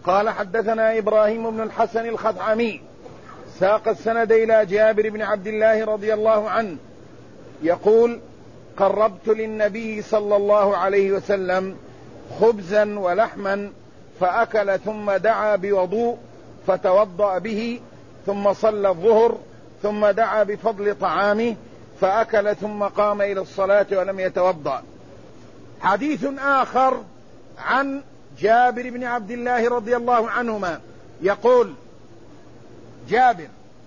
قال حدثنا إبراهيم بن الحسن الخثعمي ساق السند إلى جابر بن عبد الله رضي الله عنه يقول: قربت للنبي صلى الله عليه وسلم خبزا ولحما فأكل ثم دعا بوضوء فتوضأ به ثم صلى الظهر ثم دعا بفضل طعامه فأكل ثم قام إلى الصلاة ولم يتوضأ. حديث آخر عن جابر بن عبد الله رضي الله عنهما يقول جابر: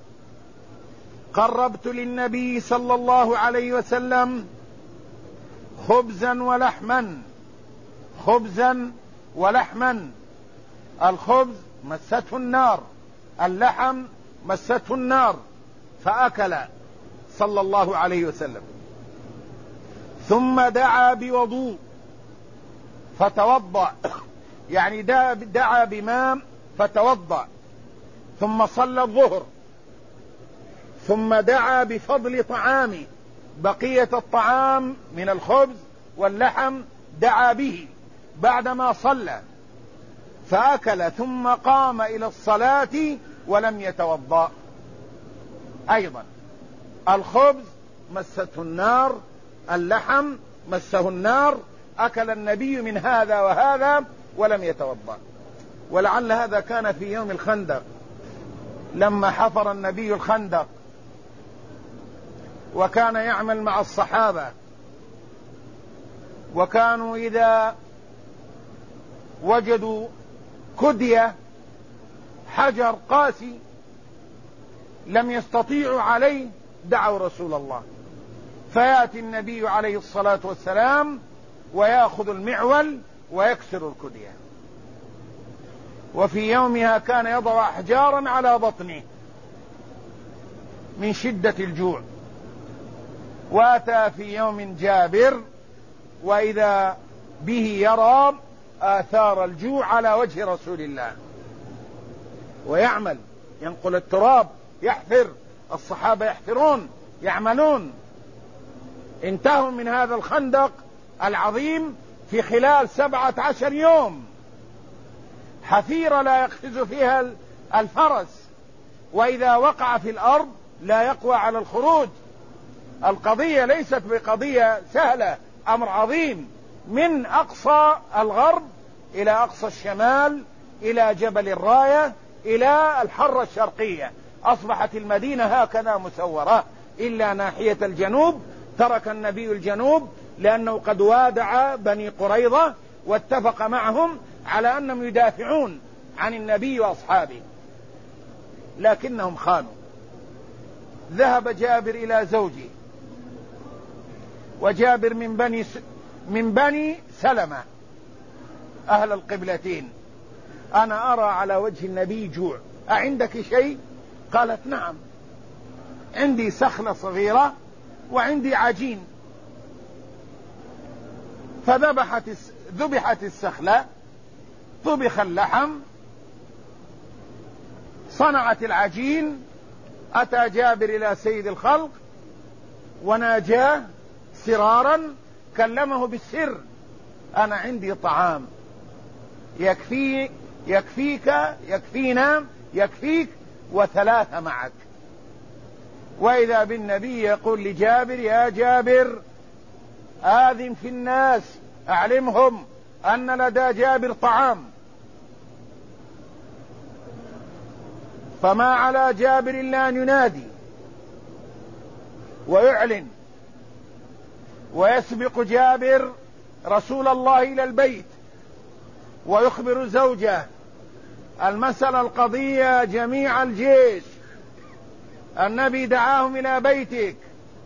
قربت للنبي صلى الله عليه وسلم خبزا ولحما. الخبز مسته النار، اللحم مسته النار، فأكل صلى الله عليه وسلم، ثم دعا بوضوء فتوضأ، يعني دعا بماء فتوضأ، ثم صلى الظهر، ثم دعا بفضل طعامه، بقية الطعام من الخبز واللحم دعا به بعدما صلى، فأكل ثم قام إلى الصلاة ولم يتوضأ. أيضا الخبز مسته النار، اللحم مسه النار، أكل النبي من هذا وهذا ولم يتوضأ. ولعل هذا كان في يوم الخندق لما حفر النبي الخندق، وكان يعمل مع الصحابة، وكانوا إذا وجدوا كدية حجر قاسي لم يستطيعوا عليه دعوا رسول الله، فيأتي النبي عليه الصلاة والسلام ويأخذ المعول ويكسر الكدية. وفي يومها كان يضع أحجارا على بطنه من شدة الجوع. وأتى في يوم جابر وإذا به يرى آثار الجوع على وجه رسول الله، ويعمل ينقل التراب، يحفر، الصحابة يحفرون يعملون. انتهوا من هذا الخندق العظيم في خلال 17 يوم، حفيرة لا يقفز فيها الفرس، وإذا وقع في الأرض لا يقوى على الخروج. القضية ليست بقضية سهلة، أمر عظيم، من أقصى الغرب إلى أقصى الشمال، إلى جبل الراية، إلى الحرة الشرقية. أصبحت المدينة هكذا مسورة، إلا ناحية الجنوب ترك النبي الجنوب، لأنه قد وادع بني قريظة واتفق معهم على أنهم يدافعون عن النبي وأصحابه، لكنهم خانوا. ذهب جابر إلى زوجه، وجابر من بني سلمة أهل القبلتين. أنا أرى على وجه النبي جوع، أعندك شيء؟ قالت: نعم، عندي سخلة صغيرة وعندي عجين. فذبحت السخلة، طبخ اللحم، صنعت العجين. أتى جابر إلى سيد الخلق وناجاه سرارا، كلمه بالسر: أنا عندي طعام يكفيك وثلاثة معك. وإذا بالنبي يقول لجابر: يا جابر، آذن في الناس، أعلمهم أن لدى جابر طعام. فما على جابر إلا أن ينادي ويعلن، ويسبق جابر رسول الله إلى البيت ويخبر زوجه: المسألة القضية جميع الجيش، النبي دعاهم إلى بيتك.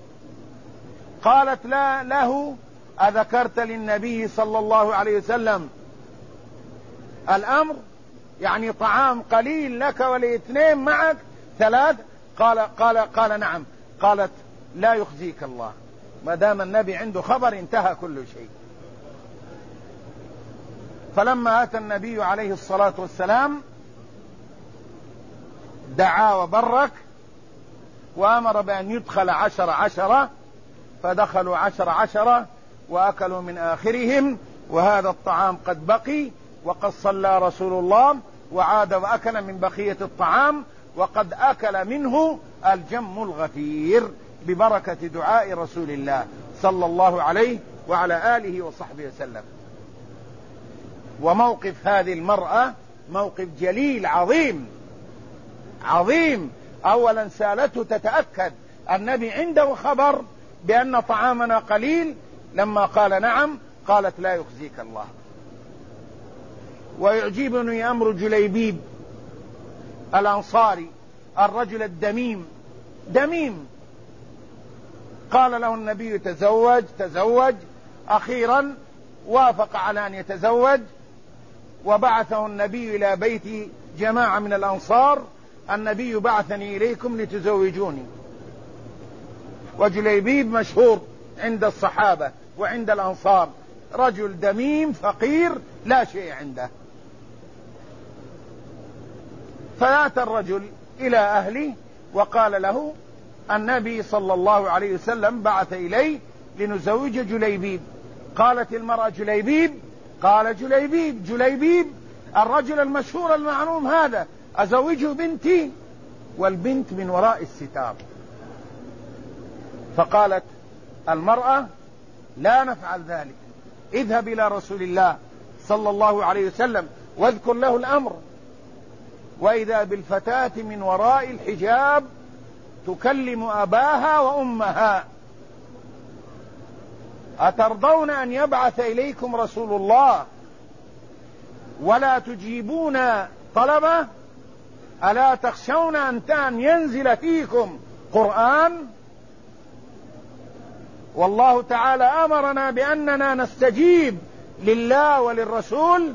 قالت له: أذكرت للنبي صلى الله عليه وسلم الأمر؟ يعني طعام قليل لك ولإثنين معك ثلاث؟ قال نعم. قالت: لا يخزيك الله، ما دام النبي عنده خبر انتهى كل شيء. فلما أتى النبي عليه الصلاة والسلام دعا وبرك، وأمر بأن يدخل 10 فدخلوا 10 وأكلوا من آخرهم، وهذا الطعام قد بقي، وقد صلى رسول الله وعاد وأكل من بقية الطعام، وقد أكل منه الجم الغفير ببركة دعاء رسول الله صلى الله عليه وعلى آله وصحبه وسلم. وموقف هذه المرأة موقف جليل عظيم عظيم. أولا سالته تتأكد النبي عنده خبر بأن طعامنا قليل، لما قال نعم قالت لا يخزيك الله. ويعجبني أمر جليبيب الأنصاري الرجل الدميم دميم، قال له النبي تزوج، أخيرا وافق على أن يتزوج، وبعثه النبي إلى بيت جماعة من الأنصار، النبي بعثني إليكم لتزوجوني. وجليبيب مشهور عند الصحابة وعند الأنصار، رجل دميم فقير لا شيء عنده. فأتى الرجل إلى أهله وقال له النبي صلى الله عليه وسلم بعث إلي لنزوج جليبيب. قالت المرأة جليبيب؟ قال جليبيب الرجل المشهور المعلوم هذا، أزوجه بنتي؟ والبنت من وراء الستار. فقالت المرأة لا نفعل ذلك، اذهب إلى رسول الله صلى الله عليه وسلم واذكر له الأمر. وإذا بالفتاة من وراء الحجاب تكلم أباها وأمها: أترضون أن يبعث إليكم رسول الله ولا تجيبون طلبه؟ ألا تخشون أن ينزل فيكم قرآن؟ والله تعالى أمرنا بأننا نستجيب لله وللرسول.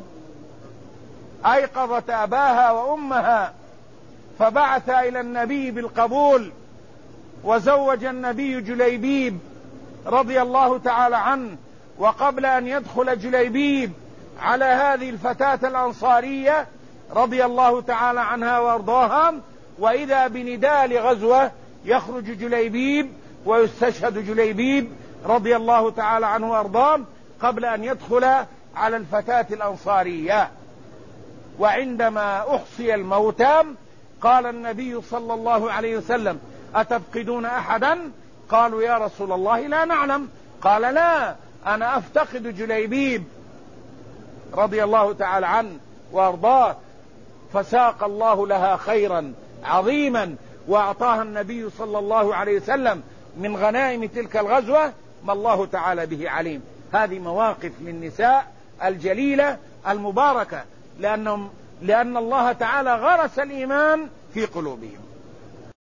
أيقظت أباها وأمها فبعث إلى النبي بالقبول، وزوج النبي جليبيب رضي الله تعالى عنه. وقبل أن يدخل جليبيب على هذه الفتاة الأنصارية رضي الله تعالى عنها وارضاها، وإذا بنداء لغزوة يخرج جليبيب ويستشهد جليبيب رضي الله تعالى عنه وارضاه قبل أن يدخل على الفتاة الأنصارية. وعندما أحصي الموتى قال النبي صلى الله عليه وسلم: أتفقدون أحدا؟ قالوا يا رسول الله لا نعلم. قال: لا، أنا أفتقد جليبيب رضي الله تعالى عنه وارضاه. فساق الله لها خيرا عظيما، وأعطاها النبي صلى الله عليه وسلم من غنائم تلك الغزوة ما الله تعالى به عليم. هذه مواقف للنساء الجليلة المباركة، لأن الله تعالى غرس الإيمان في قلوبهم.